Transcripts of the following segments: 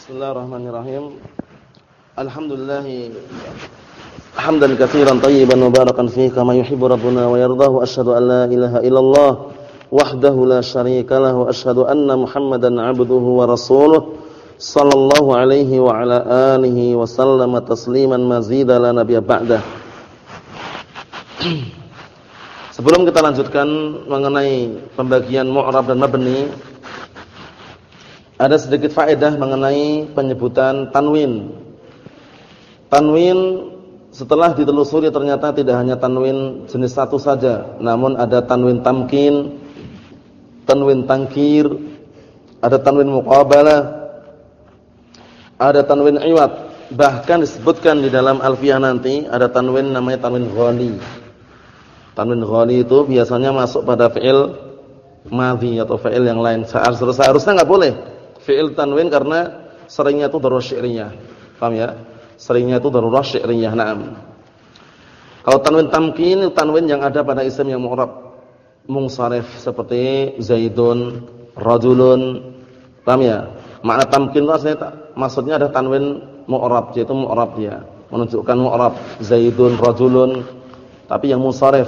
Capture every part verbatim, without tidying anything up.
Bismillahirrahmanirrahim. Alhamdulillah hamdan katsiran tayyiban mubarakan fihi kama yuhibbu rabbuna wa yardahu. Asyhadu an la ilaha illallah wahdahu la syarika lahu wa asyhadu anna Muhammadan 'abduhu wa rasuluh sallallahu alaihi wa ala alihi wa sallama tasliman mazida la nabiyya ba'dah. Sebelum kita lanjutkan mengenai pembagian mu'rab dan mabni, ada sedikit faedah mengenai penyebutan tanwin. Tanwin setelah ditelusuri ternyata tidak hanya tanwin jenis satu saja, namun ada tanwin tamkin, tanwin tangkir, ada tanwin muqabalah, ada tanwin iwad. Bahkan disebutkan di dalam alfiyah nanti ada tanwin namanya tanwin ghali. Tanwin ghali itu biasanya masuk pada fi'il madhi atau fi'il yang lain. Seharusnya enggak boleh fi'il tanwin karena seringnya itu darurat syi'riyah. Paham ya? Seringnya itu darurat syi'riyah. Naam. Kalau tanwin tamkin, tanwin yang ada pada isim yang mu'rab munsharif seperti Zaidun, rajulun. Paham ya? Makna tamkin itu aslinya maksudnya ada tanwin mu'rab, yaitu mu'rab dia, menunjukkan mu'rab Zaidun, rajulun, tapi yang munsharif.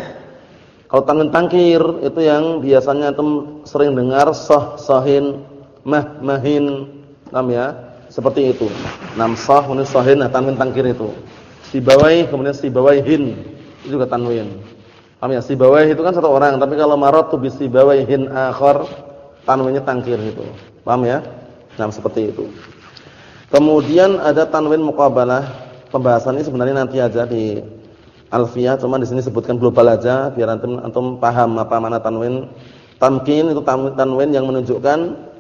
Kalau tanwin tangkir itu yang biasanya itu sering dengar sah, sahin, mah, mahin, paham ya? Seperti itu. Nam sah, kemudian sahin, nah tanwin tangkir itu. Sibawai, kemudian sibawaihin, itu juga tanwin. Paham ya? Sibawai itu kan satu orang, tapi kalau maratu bi sibawaihin akhar, tanwinnya tangkir itu. Paham ya? Nah, seperti itu. Kemudian ada tanwin muqabalah. Pembahasan ini sebenarnya nanti aja di alfiyah, cuma di sini sebutkan global aja biar antum antum paham apa makna tanwin. Tamkin itu tanwin, tanwin yang menunjukkan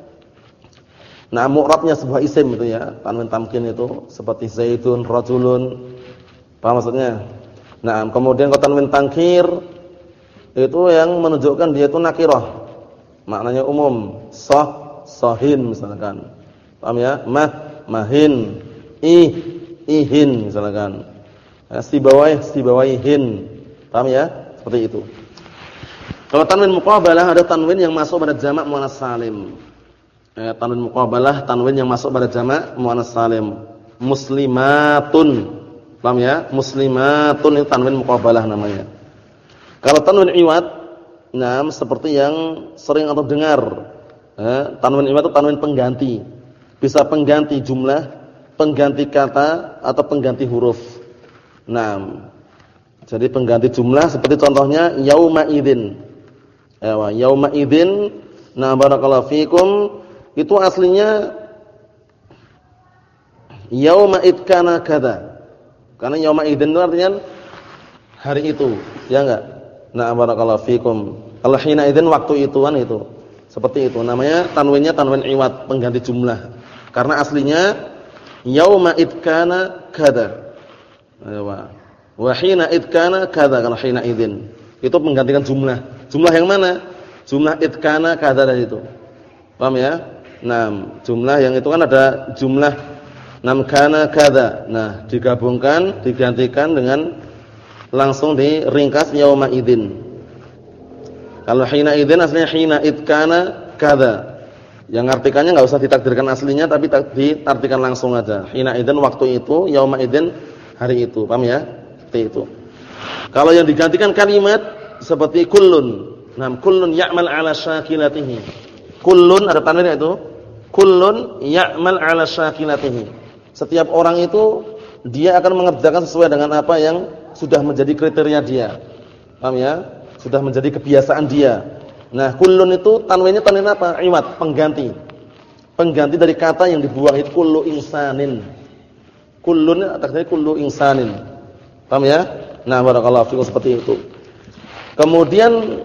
nah mu'rabnya sebuah isim itu ya. Tanwin tamkin itu seperti Zaidun, rajulun. Paham maksudnya? Nah, kemudian kalau tanwin tangkir itu yang menunjukkan dia itu nakirah. Maknanya umum, sah, sahin misalkan. Paham ya? Mah, mahin, ih, ihin misalkan. Ya, sibawai, sibawaihin. Paham ya? Seperti itu. Kalau tanwin muqabalah ada tanwin yang masuk pada jamak muannats salim. Ya, tanwin muqabalah tanwin yang masuk pada jamak muannats salim. Muslimatun. Paham ya? Muslimatun itu tanwin muqabalah namanya. Kalau tanwin iwad, nah seperti yang sering atau dengar. Ya, tanwin iwad itu tanwin pengganti. Bisa pengganti jumlah, pengganti kata atau pengganti huruf. Nah, jadi pengganti jumlah seperti contohnya yauma idzin. Ya, yauma idzin, nah barakallahu fikum, itu aslinya yauma id kana kada. Karena yauma idzin itu artinya hari itu, ya enggak? Nah barakallahu fikum. Kalau hina idzin waktu itu kan itu. Seperti itu. Namanya tanwinnya tanwin iwad, pengganti jumlah. Karena aslinya yauma id kana kada. Wa wa hina id kana kada, kalau hina idzin. Itu menggantikan jumlah. Jumlah yang mana? Jumlah id kana kada dari itu. Paham ya? Nah, jumlah yang itu kan ada jumlah nam kana kada. Nah, digabungkan, digantikan dengan langsung diringkas yauma idzin. Kalau hina idzin aslinya hina id kana kada. Yang artikannya enggak usah ditakdirkan aslinya tapi diartikan langsung aja. Hina idzin waktu itu, yauma idzin hari itu. Paham ya? Seperti itu. Kalau yang digantikan kalimat seperti kullun. Nah, kullun ya'mal 'ala syakilatihi. Kullun ada tanwinnya itu. Kullun ya'mal 'ala syakilatihi. Setiap orang itu dia akan mengerjakan sesuai dengan apa yang sudah menjadi kriteria dia. Paham ya? Sudah menjadi kebiasaan dia. Nah, kullun itu tanwinnya tanwin apa? Iwad, pengganti. Pengganti dari kata yang dibuang itu kullu insanin. Kullun artinya kullu insanin. Paham ya? Nah, barakallahu fikum, seperti itu. Kemudian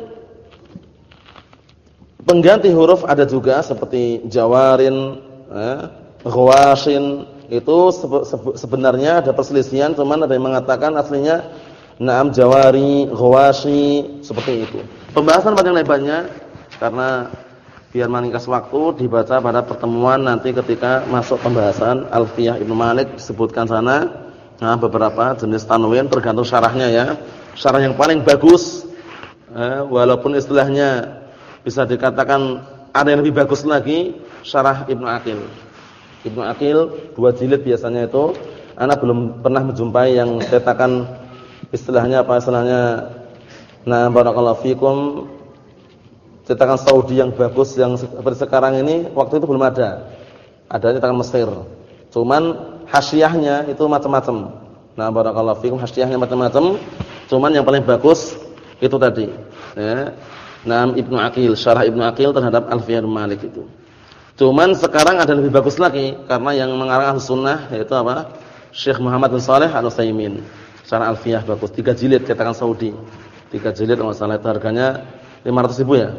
pengganti huruf ada juga seperti jawarin, eh, ghawashin. Itu sebenarnya ada perselisihan, cuman ada yang mengatakan aslinya na'am jawari, ghawashi, seperti itu. Pembahasan panjang lebarnya karena biar meningkas waktu dibaca pada pertemuan nanti ketika masuk pembahasan Alfiyah Ibnu Malik, disebutkan sana nah beberapa jenis tanwin tergantung syarahnya ya. Syarah yang paling bagus eh, walaupun istilahnya bisa dikatakan ada yang lebih bagus lagi, syarah Ibnu Aqil. Ibnu Aqil dua jilid biasanya itu. Ana belum pernah menjumpai yang cetakan istilahnya apa istilahnya. Nah, barakallahu fikum, cetakan Saudi yang bagus yang seperti sekarang ini waktu itu belum ada. Ada cetakan Mesir. Cuman hasyiahnya itu macam-macam. Nah, barakallahu fikum, hasyiahnya macam-macam. Cuman yang paling bagus itu tadi, ya. Nah, Ibnu Aqil, syarah Ibnu Aqil terhadap Alfiyah Malik itu. Cuman sekarang ada lebih bagus lagi karena yang mengarang Ahlus Sunnah yaitu apa? Syekh Muhammad bin Shalih Al-Utsaimin. Syarah Alfiyah bagus, tiga jilid cetakan Saudi. tiga jilid kalau salah itu harganya lima ratus ribu ya.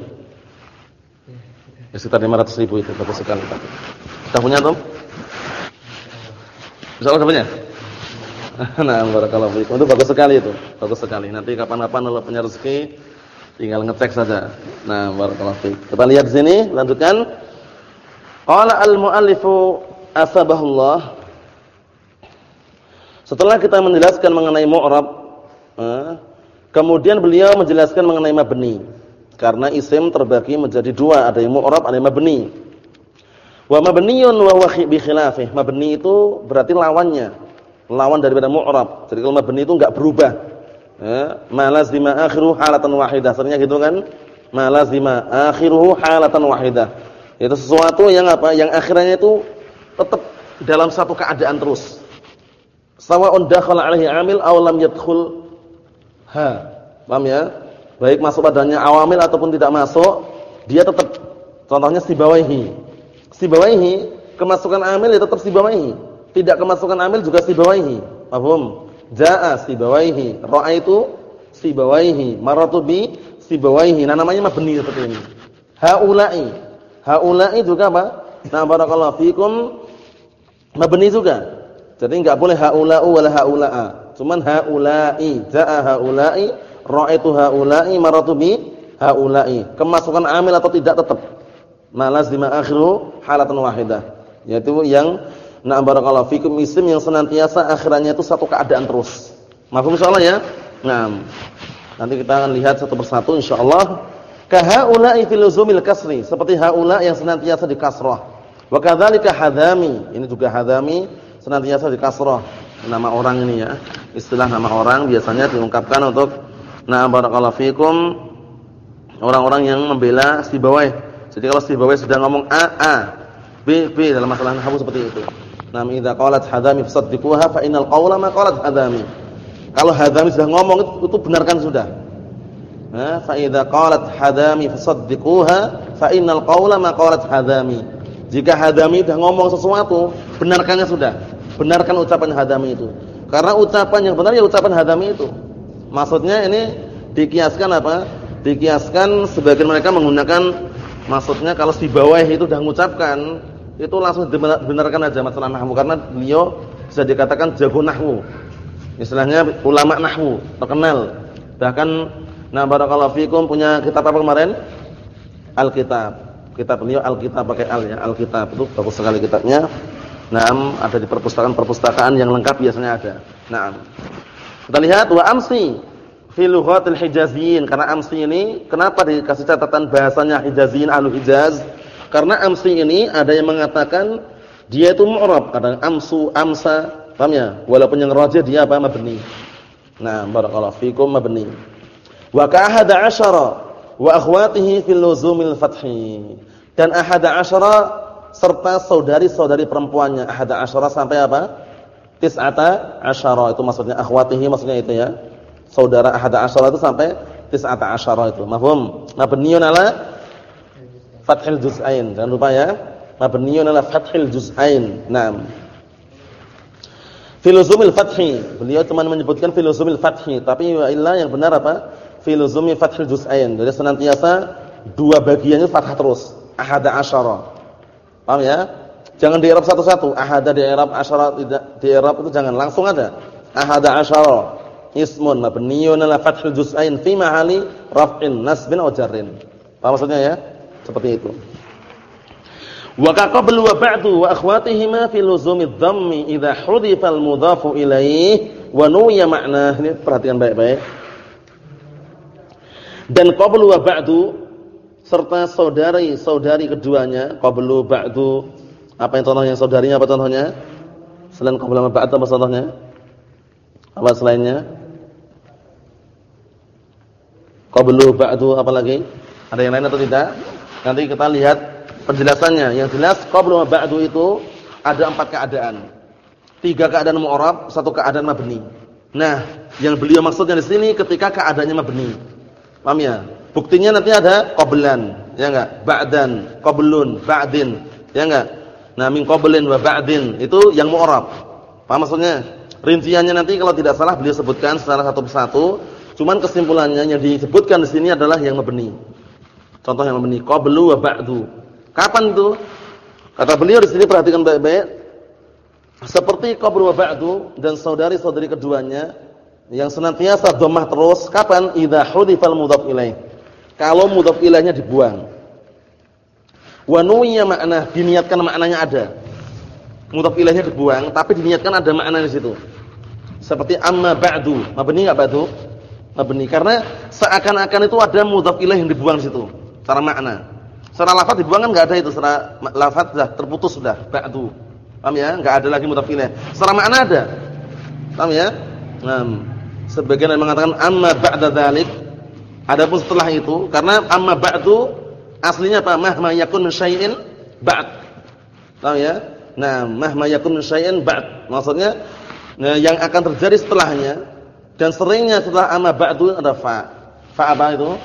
Ya sekitar lima ratus ribu itu bagus sekali. Kita punya tuh? Insyaallah punya. Nah, barakallahu fiikum. Itu bagus sekali itu. Bagus sekali. Nanti kapan-kapan kalau punya rezeki tinggal ngecek saja. Nah, barakallahu fiikum. Kita lihat di sini, lanjutkan. Qala al-muallifu asbahullah. Setelah kita menjelaskan mengenai mu'rab, eh, kemudian beliau menjelaskan mengenai mabni. Karena isim terbagi menjadi dua, ada yang mu'rab, ada yang mabni. Wa mabniyun wa huwa bi khilafih. Mabni itu berarti lawannya. Lawan daripada mu'rab. Jadi kalau mabni itu enggak berubah. Ya, ma lazima akhiruhu halatan wahidah. Sebenarnya gitu kan? Ma lazima akhiruhu halatan wahidah. Itu sesuatu yang apa? Yang akhirnya itu tetap dalam satu keadaan terus. Sawa'un dakhala 'alaihi 'amil aw lam yadkhul ha. Paham ya? Baik masuk padanya awamil ataupun tidak masuk, dia tetap. Contohnya sibawaihi. Sibawaihi, kemasukan amil ya tetap sibawaihi. Tidak kemasukan amil juga sibawaihi. Paham? Jaa sibawaihi, ra'aitu sibawaihi, maratu bi sibawaihi. Nah, namanya mabni seperti ini. Haula'i. Haula'i juga apa? Nah, barakallahu fikum mabni juga. Jadi enggak boleh haula'u wala haula'a. Cuman haula'i, jaa haula'i, ra'aitu haula'i, maratu bi haula'i. Kemasukan amil atau tidak tetap. Ma lazima akhiru halatan wahidah. Yaitu yang na barakallahu fikum isim yang senantiasa akhirannya itu satu keadaan terus. Mafhum insyaallah ya? Nah, nanti kita akan lihat satu persatu insyaallah. Ka haula'i fil luzumil kasri, seperti haula yang senantiasa di kasrah. Wa kadzalika hadami, ini juga hadami senantiasa di kasrah. Nama orang ini ya. Istilah nama orang biasanya diungkapkan untuk na barakallahu fikum orang-orang yang membela sibawai. Jadi kalau sibawai sudah ngomong a a, b b dalam masalah nahwu seperti itu. Nam idza qalat hadami fasaddiquha fa innal qawla ma qalat hadami. Kalau hadami sudah ngomong itu, itu benarkan sudah. Nah, fa idza qalat hadami fasaddiquha fa innal qawla ma qalat hadami. Jika hadami sudah ngomong sesuatu, benarkannya sudah. Benarkan ucapan hadami itu. Karena ucapan yang benar ya ucapan hadami itu. Maksudnya ini dikiaskan apa? Dikiaskan sebagian mereka menggunakan maksudnya kalau si bawah itu sudah mengucapkan itu langsung dibenarkan aja masalah nahwu karena beliau bisa dikatakan jago nahwu. Istilahnya ulama nahwu terkenal. Bahkan nah barakallahu fikum punya kitab apa kemarin? Alkitab. Kitab beliau Alkitab pakai al ya, Alkitab itu bagus sekali kitabnya. Naam, ada di perpustakaan-perpustakaan yang lengkap biasanya ada. Naam. Kita lihat wa amsi fi lughatil hijaziyin, karena amsi ini kenapa dikasih catatan bahasanya hijaziyin ahlu Hijaz? Karena amsi ini ada yang mengatakan dia itu mu'rab, kadang amsu, amsa, paham ya? Walaupun yang rajih dia apa? Mabni. Nah, barakallahu fikum mabni. Wa ka ahada asyara wa akhwatihi fil luzumil fathi. Dan ahada asyara serta saudari-saudari perempuannya, ahada asyara sampai apa? Tis'ata asyara, itu maksudnya akhwatihi maksudnya itu ya. Saudara ahada asyara itu sampai tis'ata asyara itu. Mafhum? Mabniun ala fathil juz'ain. Jangan lupa ya. Mabniun ala fathil juz'ain. Naam. Filuzumil fathi. Beliau cuma menyebutkan filuzumil fathi, tapi wa illa yang benar apa? Filuzumi fathil juz'ain. Jadi senantiasa dua bagiannya fathah terus. Ahada asyara. Paham ya? Jangan di i'rab satu-satu. Ahada di i'rab, asyara tidak di i'rab itu jangan langsung ada. Ahada asyara ismun mabniun ala fathil juz'ain fi mahali raf'in nasbin aw jarrin. Paham maksudnya ya? Seperti itu. Wa ka qablu wa ba'du wa akhwatihima fi luzumid dhammi idza hudifa al mudhafu ilaihi wa nuwiya ma'nah. Ini perhatikan baik-baik. Dan qablu wa ba'du serta saudari-saudari keduanya, qablu ba'du Apa yang contohnya saudarinya apa contohnya? Selain qabla ma ba'd apa contohnya? Apa selainnya? Qablu ba'du apa lagi? Ada yang lain atau tidak? Nanti kita lihat penjelasannya. Yang jelas qablu ma ba'du itu ada empat keadaan. Tiga keadaan mu'rab, satu keadaan mabni. Nah, yang beliau maksudnya di sini ketika keadaannya mabni. Paham ya? Buktinya nanti ada qablan, ya enggak? Ba'dan, qablun, ba'din, ya enggak? Nah, min qablin wa ba'din itu yang mu'rab. Paham maksudnya? Rinciannya nanti kalau tidak salah beliau sebutkan secara satu persatu. Cuman kesimpulannya yang disebutkan di sini adalah yang mabni. Contoh yang mabni, qablu wa ba'du. Kapan itu? Kata beliau di sini perhatikan baik-baik. Seperti qablu wa ba'du dan saudari-saudari keduanya yang senantiasa dhammah terus, kapan? Idza hudifal mudhaf ilaih. Kalau mudhaf ilaihnya dibuang. Wa nuwiya makna, diniatkan maknanya ada. Mudhaf ilaihnya dibuang tapi diniatkan ada makna di situ. Seperti amma ba'du, mabni enggak ba'du? Mabni karena seakan-akan itu ada mudhaf ilaih yang dibuang di situ. Secara makna. Secara lafaz dibuang kan enggak ada itu, secara lafaz sudah terputus sudah, ba'du. Paham ya? Enggak ada lagi mudhaf ilaih. Secara makna ada. Paham ya? Nah, sebagian yang mengatakan amma ba'da dzalik. Adapun setelah itu, karena amma ba'du aslinya apa? Mahma yakun min syai'in ba'd. Paham ya? Nah, mahma yakun min syai'in ba'd. Maksudnya nah, yang akan terjadi setelahnya dan seringnya setelah amma ba'du ada fa. Fa apa itu?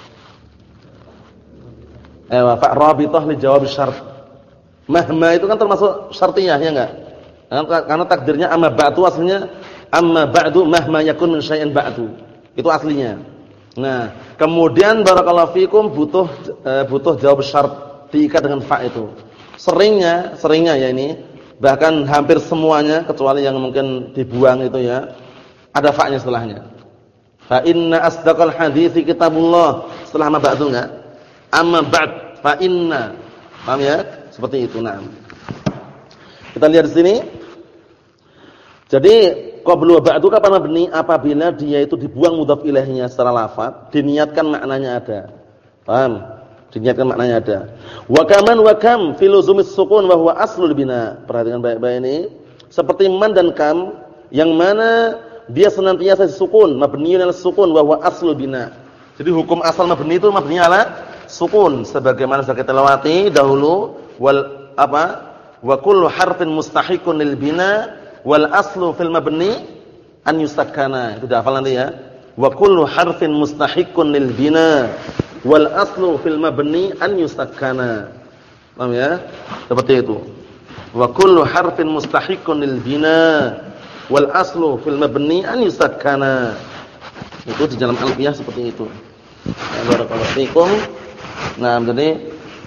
Eh, fa rabithah li jawab syart. Mahma itu kan termasuk syartiyah ya enggak? Karena takdirnya amma ba'du aslinya amma ba'du mahma yakun min syai'in ba'du. Itu aslinya. Nah, kemudian barakallahu fikum butuh e, butuh jawab syarat diikat dengan fa itu. Seringnya, seringnya ya ini, bahkan hampir semuanya kecuali yang mungkin dibuang itu ya, ada fa-nya setelahnya. Fa inna asdaqal hadiits kitabullah. Setelah ma ba'du enggak? Amma ba'd fa inna. Paham ya? Seperti itu, nah. Kita lihat di sini. Jadi qablu wa ba'du kapan mabni? Apabila dia itu dibuang mudhaf ilaihnya secara lafaz, diniatkan maknanya ada. Paham? Diniatkan maknanya ada. Wa kaman wa kam fi luzumis sukun wa huwa aslul bina. Perhatikan baik-baik ini. Seperti man dan kam yang mana dia senantiasa sukun, mabniun ala sukun wa huwa aslul bina. Jadi hukum asal mabni itu mabni ala sukun sebagaimana sudah kita lewati dahulu wal apa? Wa kullu harfin mustahiqun lil bina wal aslu fil mabni an yusakkana. Itu dah hafal nanti ya. Wa kullu harfin mustahiqqun lil bina wal aslu fil mabni an yusakkana. Paham ya? Seperti itu. Wa kullu harfin mustahiqqun lil bina wal aslu fil mabni an yusakkana. Itu di dalam alfiyah seperti itu. Barakallahu fikum. Nah, jadi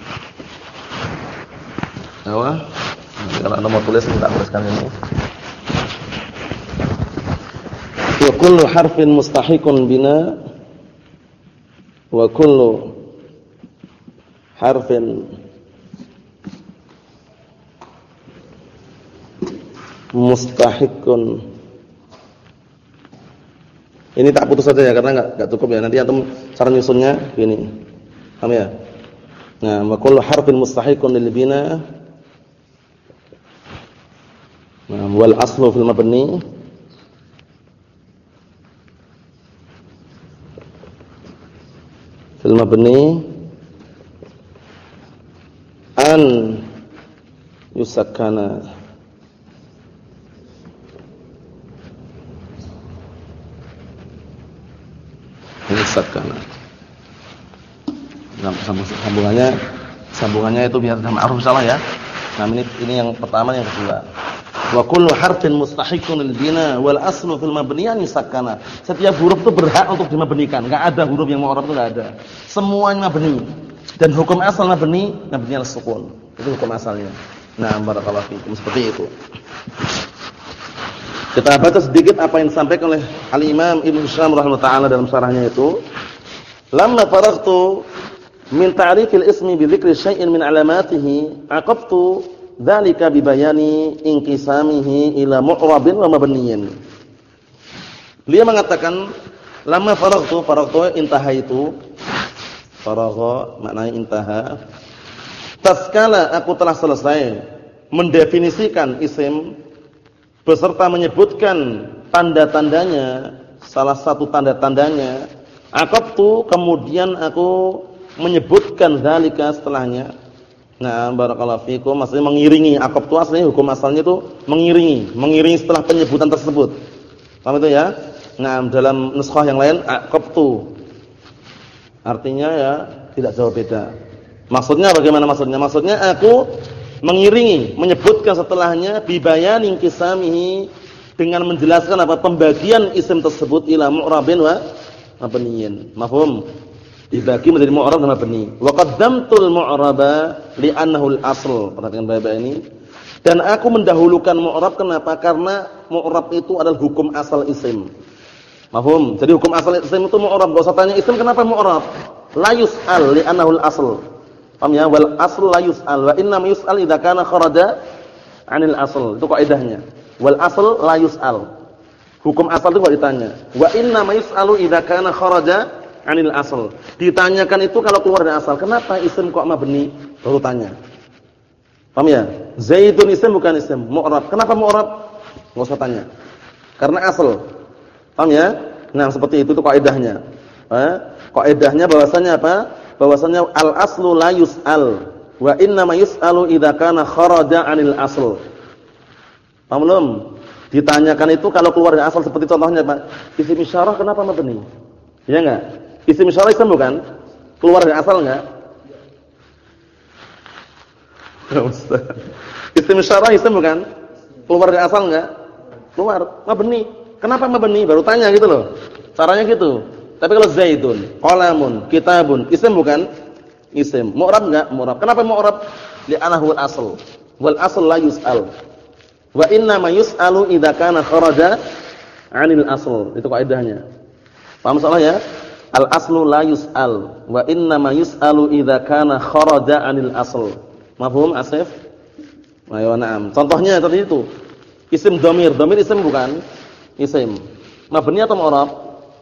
apa? Kalau Anda mau tulis kita tuliskan ini. Wa kullu harfin mustahiqun bina wa kullu harfin mustahiqun. Ini tak putus saja ya karena enggak enggak cukup ya. Nanti antum cara nyusunnya gini. Paham ya? Nah, wa kullu harfin mustahiqun lil bina. Nah, wal aslu fil mabni fil mabni an yusakkana. Yusakkana. Nah, sambungannya sambungannya itu biar sama aruf salah ya. Nah, ini ini yang pertama, yang kedua. Wa kullu harfin mustahiqun lil bina wal aslu fil mabni an yusakkana. Setiap huruf itu berhak untuk dimabnikan. Enggak ada huruf yang mu'rab itu enggak ada. Semuanya mabni. Dan hukum asal mabni mabni al sukun. Itu hukum asalnya. Nah, barakallahu fikum seperti itu. Kita baca sedikit apa yang disampaikan oleh Al-Imam Ibnu Hisham rahimahullah taala dalam syarahnya itu. Lamma faraghtu min ta'rifil ismi bi dzikri syai'in min alamatihi, aqaftu dzalika bi bayani inqisamihi ila mu'rabin wa mabniyin. Beliau mengatakan lamma faraghtu, faraghtu intahaitu. Faragha maknanya intaha. Tatkala aku telah selesai mendefinisikan isim beserta menyebutkan tanda-tandanya, salah satu tanda-tandanya, aqabtu, kemudian aku menyebutkan dzalika setelahnya. Nah, barakallahu fikum, maksudnya mengiringi. Aqabtu aslinya hukum asalnya itu mengiringi, mengiringi setelah penyebutan tersebut. Paham itu ya? Nah, dalam nuskhah yang lain aqabtu. Artinya ya tidak jauh beda. Maksudnya bagaimana maksudnya? Maksudnya aku mengiringi, menyebutkan setelahnya bibayanin qisamihi, dengan menjelaskan apa pembagian isim tersebut ila mu'rabin wa mabniyin. Mafhum? Dibagi menjadi mu'rab dan mabni. Wa qaddamtul mu'raba li'annahu al-asl. Perhatikan baik-baik ini. Dan aku mendahulukan mu'rab kenapa? Karena mu'rab itu adalah hukum asal isim. Mafhum? Jadi hukum asal isim itu mu'rab. Enggak usah tanya isim kenapa mu'rab? La yus'al li'annahu al-asl. Paham ya? Wal asl la yus'al wa inna ma yus'al idza kana kharaja 'anil asl. Itu kaidahnya. Wal asl la yus'al. Hukum asal itu enggak ditanya. Wa inna ma yus'alu idza kana kharaja 'anil asl. Ditanyakan itu kalau keluar dari asal. Kenapa isim kok mabni? Baru tanya. Paham ya? Zaidun isim bukan isim, mu'rab. Kenapa mu'rab? Enggak usah tanya. Karena asal. Paham ya? Nah, seperti itu itu kaidahnya. Eh? Kaidahnya bahwasanya apa? Bahwasanya al-aslu la yus'al wa inna ma yus'alu idza kana kharaja 'anil asl. Paham belum? Ditanyakan itu kalau keluar dari asal, seperti contohnya Pak. Isim isyarah kenapa mabni? Iya enggak? Isim isyarah isim bukan? Keluar dari asal enggak? Ya Ustaz. Isim isyarah isim bukan? Keluar dari asal enggak? Keluar. Mabni. Kenapa mabni? Baru tanya gitu loh. Caranya gitu. Tapi kalau zaidun, qalamun, kitabun, isim bukan? Isim. Mu'rab enggak? Mu'rab. Kenapa mu'rab? Li'annahu al-asl. Wal asl la yus'al. Wa inna ma yus'alu idza kana kharaja 'anil asl. Itu kaidahnya. Paham soalnya? Al-aslu la yus'al wa inna ma yus'alu idza kana kharaja 'anil asl. Mafhum, Asif? Ayo na'am. Contohnya tadi itu. Isim dhamir. Dhamir isim bukan? Isim. Mabni atau mu'rab?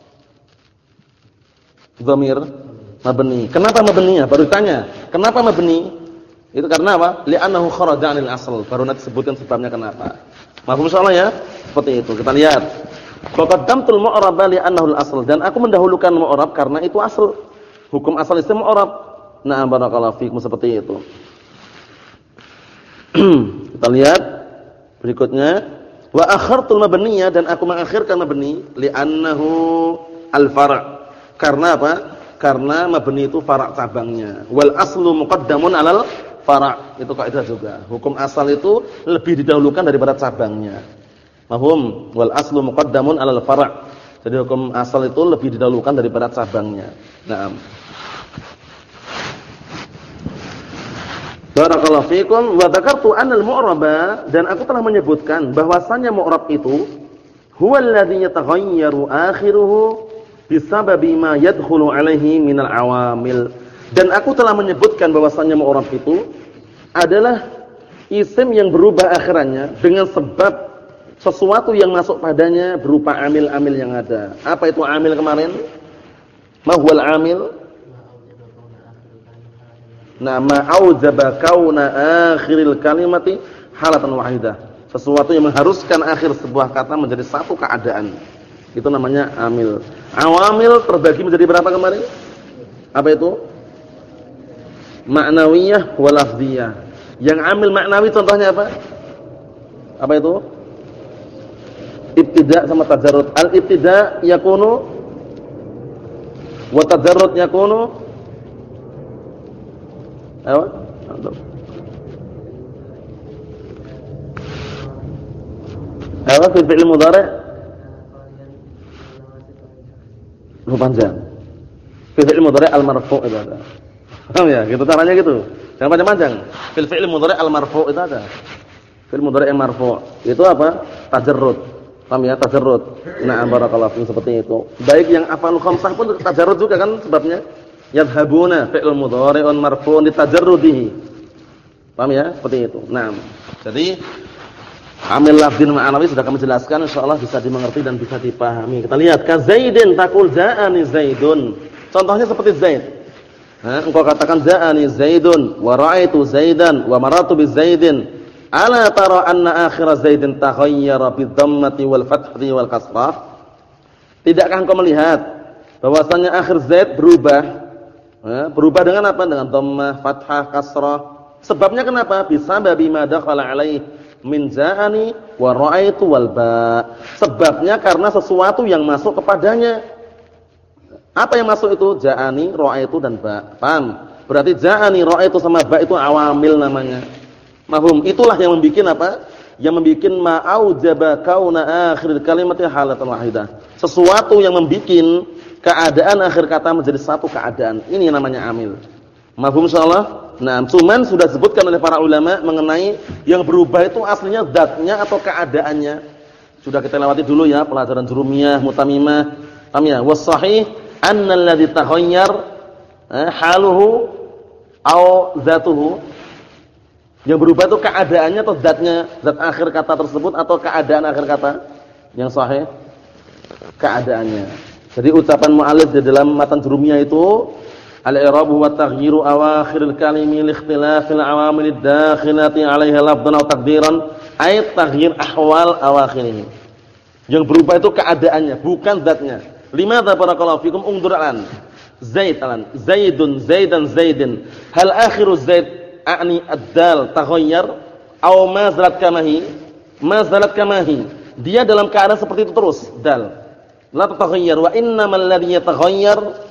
Dhamir mabni. Kenapa mabninya? Baru tanya. Kenapa mabni? Itu karena apa? Li'annahu kharaja 'anil asl. Baru nanti sebutkan sebabnya kenapa. Mafhum insyaallah ya? Seperti itu. Kita lihat. Qaddamtul mu'raba li'annahu al-asl. Dan aku mendahulukan mu'rab karena itu asal. Hukum asal isim mu'rab. Na'am barakallahu fiikum, seperti itu. Kita lihat berikutnya. Wa akhartul mabniyya, dan aku mengakhirkan mabni li'annahu al-far'. Karena apa? Karena mabni itu fara' cabangnya. Wal aslu muqaddamun 'alal fara'. Itu kaidah juga. Hukum asal itu lebih didahulukan daripada cabangnya. Mahum, wal aslu muqaddamun 'alal fara'. Jadi hukum asal itu lebih didahulukan daripada cabangnya. Naam. Barakallahu fikum. Wa dzakartu anna al-mu'raba, dan aku telah menyebutkan bahwasanya mu'rab itu huwa alladhi yataghayyaru akhiruhu bisababi ma yadkhulu 'alaihi minal awamil. Dan aku telah menyebutkan bahwasanya mu'rab itu adalah isim yang berubah akhirannya dengan sebab sesuatu yang masuk padanya berupa amil-amil yang ada. Apa itu amil kemarin? Ma huwal amil? Nah, ma aujaba kauna akhiril kalimati halatan wahidah. Sesuatu yang mengharuskan akhir sebuah kata menjadi satu keadaan. Itu namanya amil. Awamil terbagi menjadi berapa kemarin? Apa itu? Ma'nawiyah wa lafdhiyah. Yang amil maknawi contohnya apa? Apa itu? Ibtida' sama tajarrud. Al-ibtida' yakunu wa tajarrud yakunu apa? Apa fi'il mudhari'? Lu panjang. Fi'il mudhari' al-marfu' itu ada. Paham ya? Gitu caranya gitu. Jangan panjang-panjang. Fi'il mudhari' al-marfu' itu ada. Fi'il mudhari' yang marfu'. Itu apa? Tajarrud. Paham ya? Tajarrud. Na'am barakallahu fiikum, seperti itu. Baik yang af'al khamsah pun tajarrud juga kan sebabnya. Yadhhabuna fi'il mudhari'un marfu'un litajarrudihi. Paham ya? Seperti itu. Naam. Jadi amil lafdhin ma'anawi sudah kami jelaskan, insyaallah bisa dimengerti dan bisa dipahami. Kita lihat, ka Zaidin taqul ja'ani Zaidun. Contohnya seperti Zaid. Ha, engkau katakan ja'ani Zaidun wa ra'aitu Zaidan wa marartu bi Zaidin. Ala tara anna akhir Zaidin taghayyara bidhammati wal fathati wal kasrah? Tidakkah engkau melihat bahwasanya akhir Zaid berubah? Ya, berubah dengan apa? Dengan dhammah, fathah, kasrah. Sebabnya kenapa? Bisababi ma dakhala alaihi min ja'ani wa ra'aitu wal ba. Sebabnya karena sesuatu yang masuk kepadanya. Apa yang masuk itu? Ja'ani, ra'aitu dan ba. Paham? Berarti ja'ani, ra'aitu sama ba itu awamil namanya. Mahum, itulah yang membikin apa? Yang membikin ma'aujaba kauna akhir kalimati halatan wahidah. Sesuatu yang membikin keadaan akhir kata menjadi satu keadaan. Ini yang namanya amil. Mahum insyaallah. Nah, cuman sudah disebutkan oleh para ulama mengenai yang berubah itu aslinya zatnya atau keadaannya. Sudah kita lewati dulu ya pelajaran jurumiyah, mutamimah. Paham ya? Was sahih anna alladhi taghayyar eh, haluhu au zatuhu. Yang berubah itu keadaannya atau zatnya, zat akhir kata tersebut atau keadaan akhir kata? Yang sahih keadaannya. Jadi ucapan mu'allif di dalam matan jurumiyah itu al-i'rab huwa taghyiru awakhiril kalimi li ikhtilafil awamil ad-dakhilati 'alaiha lafdhan aw taqdiran ay taghyir ahwal awakhirih. Yang berubah itu keadaannya, bukan zatnya. Limadza barakallahu fikum ungduran. Zaid alan, Zaidun, Zaidan, Zaidin. Hal akhiru Zaid a'ni ad-dal taghayyar aw ma zalat kamahi? Ma zalat kamahi. Dia dalam keadaan seperti itu terus, dal. La tataghayyar wa innamal ladzi yataghayyar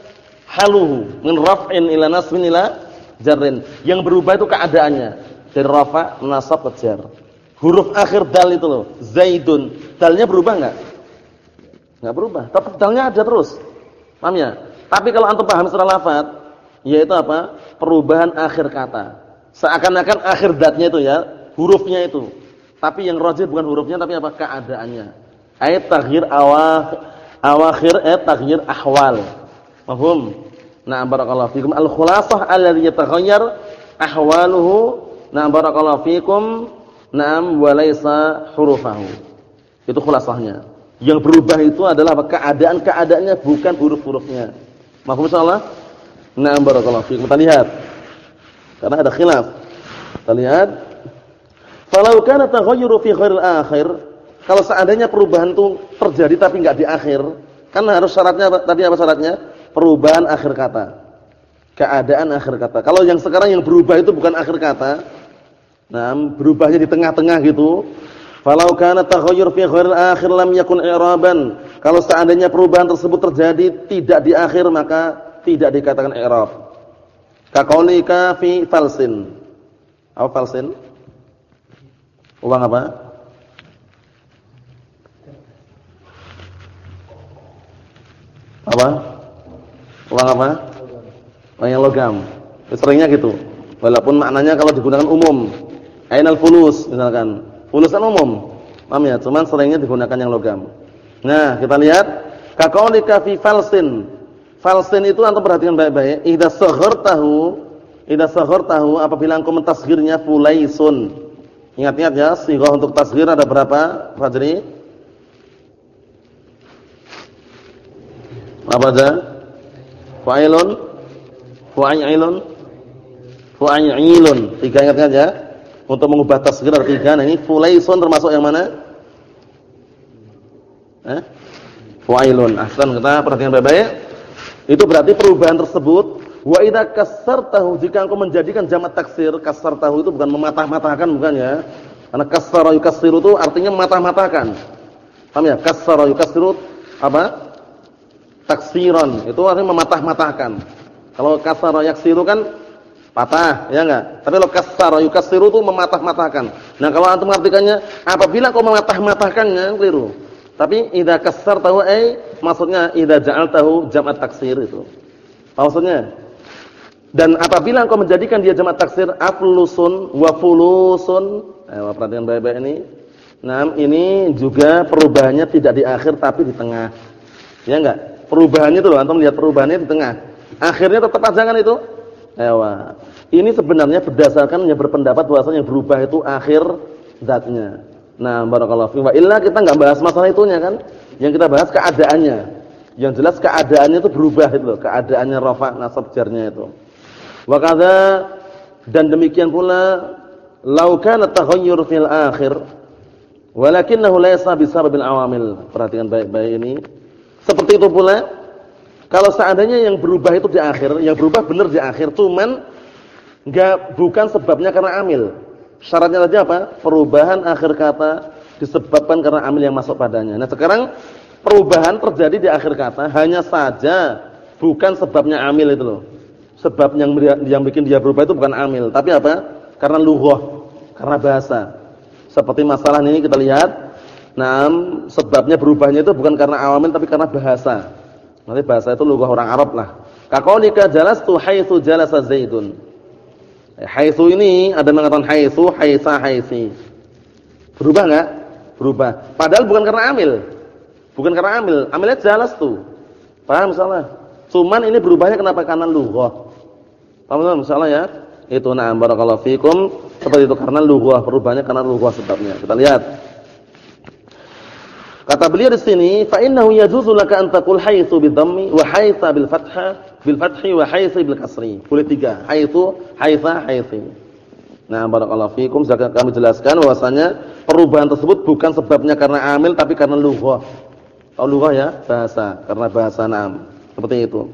haluhu min raf'in ila nasbin ila jarrin. Yang berubah itu keadaannya dari rafa, nasab ke jar. Huruf akhir dal itu loh, Zaidun. Dalnya berubah enggak? Enggak berubah, tapi dalnya ada terus. Paham ya? Tapi kalau antum paham secara lafaz, yaitu apa? Perubahan akhir kata. Seakan-akan akhir datnya itu ya, hurufnya itu. Tapi yang rajih bukan hurufnya tapi apa? Keadaannya. Ayat taghyir awah awakhir ayat taghyir ahwal. Paham? Na'am barakallahu fikum. Al-khulasah alladhi yataghayyar ahwaluhu. Na'am barakallahu fikum. Na'am wa laisa hurufahu. Itu khulasahnya. Yang berubah itu adalah apa? Keadaan-keadaannya bukan huruf-hurufnya. Paham insyaallah? Na'am barakallahu fikum. Kita lihat. Karena ada khilaf. Kita lihat. Falau kana taghayyuru fi ghairil akhir, kalau seandainya perubahan itu terjadi tapi enggak di akhir, kan harus syaratnya tadi apa syaratnya? Perubahan akhir kata. Keadaan akhir kata. Kalau yang sekarang yang berubah itu bukan akhir kata. Nah, berubahnya di tengah-tengah gitu. Falau kana taghayyur fi ghairil akhir lam yakun i'raban. Kalau seandainya perubahan tersebut terjadi tidak di akhir maka tidak dikatakan i'rab. Kaqaulika fi falsin. Apa falsin? Uang apa? Apa? Uang apa? Uang yang logam. Seringnya gitu. Walaupun maknanya kalau digunakan umum. Ainal fulus misalkan. Fulus kan umum. Paham ya? Cuman seringnya digunakan yang logam. Nah, kita lihat kaqaulika fi falsin. Falsin itu antum perhatikan baik-baik. Idza saghartahu, idza saghartahu apabila engkau mentasghirnya fulaisun. Ingat-ingat ya, sighah untuk tasghir ada berapa, Fajri? Apa aja? Fa'ilun, fa'ilun, fa'ilun. Tiga ingat-ingat ya. Untuk mengubah tasghir ada tiga. Nah, ini fulaisun termasuk yang mana? Eh? Fa'ilun. Ahsan, kita perhatikan baik-baik. Itu berarti perubahan tersebut wa idza kasartahu, jika engkau menjadikan jamak taksir, kasartahu itu bukan mematah-matahkan bukan ya. Karena kasara yukassiru itu artinya mematah-matahkan. Paham ya? Kasara yukassiru apa? Taksiran. Itu artinya mematah-matahkan. Kalau kasara yaksiru kan patah, ya enggak? Tapi kalau kasara yukassiru itu mematah-matahkan. Nah, kalau antum mengartikannya apabila engkau mematah-matahkannya keliru. Tapi idza kasartahu ai maksudnya idza ja'altahu jam'at taksir itu. Maksudnya dan apabila engkau menjadikan dia jamak taksir aflusun wa fulusun. Ayo perhatikan baik-baik ini. Nah, ini juga perubahannya tidak di akhir tapi di tengah. Ya enggak? Perubahannya itu loh, antum lihat perubahannya di tengah. Akhirnya tetap aja kan itu? Ayo. Ini sebenarnya berdasarkan yang berpendapat bahwasanya yang berubah itu akhir zatnya. Nah, barakallahu fi wa illa kita enggak bahas masalah itunya kan. Yang kita bahas keadaannya. Yang jelas keadaannya itu berubah itu loh, keadaannya rafa nasab jarnya itu. Wa kadza dan demikian pula "Lau kana taghayyur fil akhir walakinahu laysa bisababil awamil." Perhatikan baik-baik ini. Seperti itu pula kalau seandainya yang berubah itu di akhir, yang berubah benar di akhir, cuman enggak bukan sebabnya karena amil. Syaratnya tadi apa? Perubahan akhir kata disebabkan karena amil yang masuk padanya. Nah, sekarang perubahan terjadi di akhir kata hanya saja bukan sebabnya amil itu loh. Sebab yang yang bikin dia berubah itu bukan amil, tapi apa? Karena lughah, karena bahasa. Seperti masalah ini kita lihat, nah, sebabnya berubahnya itu bukan karena awamil tapi karena bahasa. Nanti bahasa itu lughah orang Arab lah. Kaqaulika jalastu haitsu jalasa Zaidun. Haitsu ini ada mengatakan haitsu, haitsa, haitsi. Berubah enggak? Berubah. Padahal bukan karena amil. Bukan karena amil. Amilnya jalastu. Paham salah? Cuman ini berubahnya kenapa? Karena lughah. Paham salah ya? Itu na'am barakallahu fikum. Seperti itu karena lughah, perubahannya karena lughah sebabnya. Kita lihat. Kata beliau di sini, fa innahu yajuzu laka an taqul haitsu bidhammi wa haitsa bil fathah bil fathi wa haitsi bil kasri. Boleh tiga, haitsu, haitsa, haitsi. Nah, barakallahu fikum, sudah kami jelaskan bahwasanya perubahan tersebut bukan sebabnya karena amil tapi karena lughah. Tahu lughah ya? Bahasa, karena bahasa na'am. Seperti itu.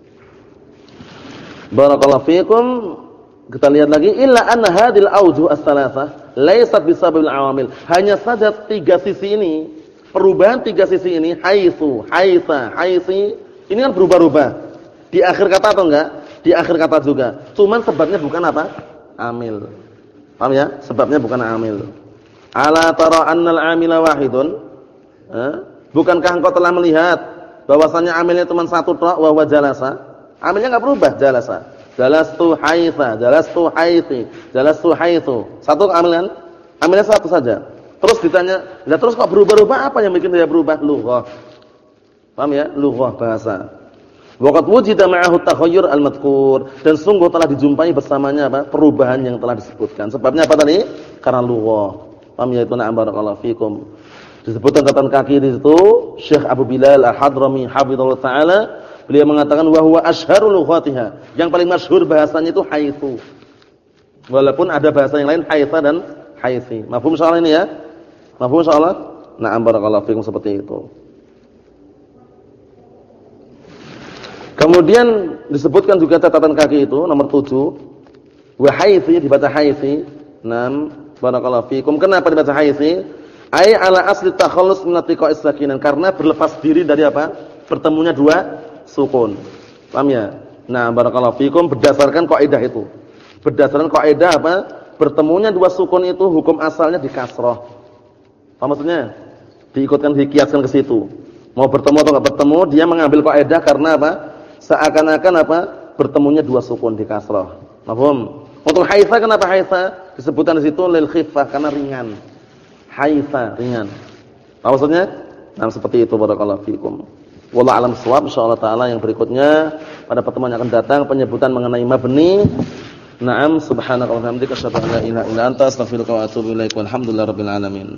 Barakallahu fikum. Kita lihat lagi, illa anna hadhil aujuh as-salasah laysat bisababil awamil. Hanya saja tiga sisi ini, perubahan tiga sisi ini, haitsu, haitsa, haitsi, ini kan berubah-ubah. Di akhir kata atau enggak? Di akhir kata juga. Cuman sebabnya bukan apa? Amil. Paham ya? Sebabnya bukan amil. Ala tara annal amila wahidun? Eh? Bukankah engkau telah melihat bahwasanya amilnya cuma satu tok, wa huwa jalasa? Amilnya enggak berubah, jalasa. Jalastu haitsa, jalastu haitsi, jalastu haitsu. Satu amil kan? Amilnya satu saja. Terus ditanya, "Lah terus kok berubah-ubah? Apa yang bikin dia berubah?" Lughah. Paham ya? Lughah bahasa. Waqad wujida ma'ahu taghayyur al-madhkur, dan sungguh telah dijumpai bersamanya apa? Perubahan yang telah disebutkan. Sebabnya apa tadi? Karena lughah. Paham ya? Itu na'am barakallahu fikum. Disebutkan catatan kaki di situ, Syekh Abu Bilal Al-Hadrami hafizallahu taala, beliau mengatakan wa huwa asyharul lughatiha. Yang paling masyhur bahasanya itu haitsu. Walaupun ada bahasa yang lain haitsa dan haitsi. Mafhum soal ini ya? Mafhum insyaallah? Na'am barakallahu fikum, seperti itu. Kemudian disebutkan juga catatan kaki itu nomor tujuh, wa haitsi dibaca haitsi. Naam barakallahu fikum. Kenapa dibaca haitsi? Ai ala asli takhallus min atiqa'is sakinan, karena berlepas diri dari apa? Bertemunya dua sukun. Paham ya? Nah, barakallahu fikum, berdasarkan kaidah itu. Berdasarkan kaidah apa? Bertemunya dua sukun itu hukum asalnya di kasrah. Apa maksudnya? Diikutkan, dikiaskan ke situ. Mau bertemu atau enggak bertemu, dia mengambil kaidah karena apa? Seakan-akan apa? Bertemunya dua sukun di kasrah. Paham? Untuk haitsa, kenapa haitsa? Disebutkan di situ lil khiffah, karena ringan. Haitsa, ringan. Apa maksudnya? Nah, seperti itu barakallahu fikum. Wallahu a'lam shawab. Insyaallah taala yang berikutnya pada pertemuan yang akan datang penyebutan mengenai mabni. Naam, subhanaka wa bihamdika asyhadu an la ilaha illa anta astaghfiruka wa atubu ilaik. Walhamdulillahirabbil alamin.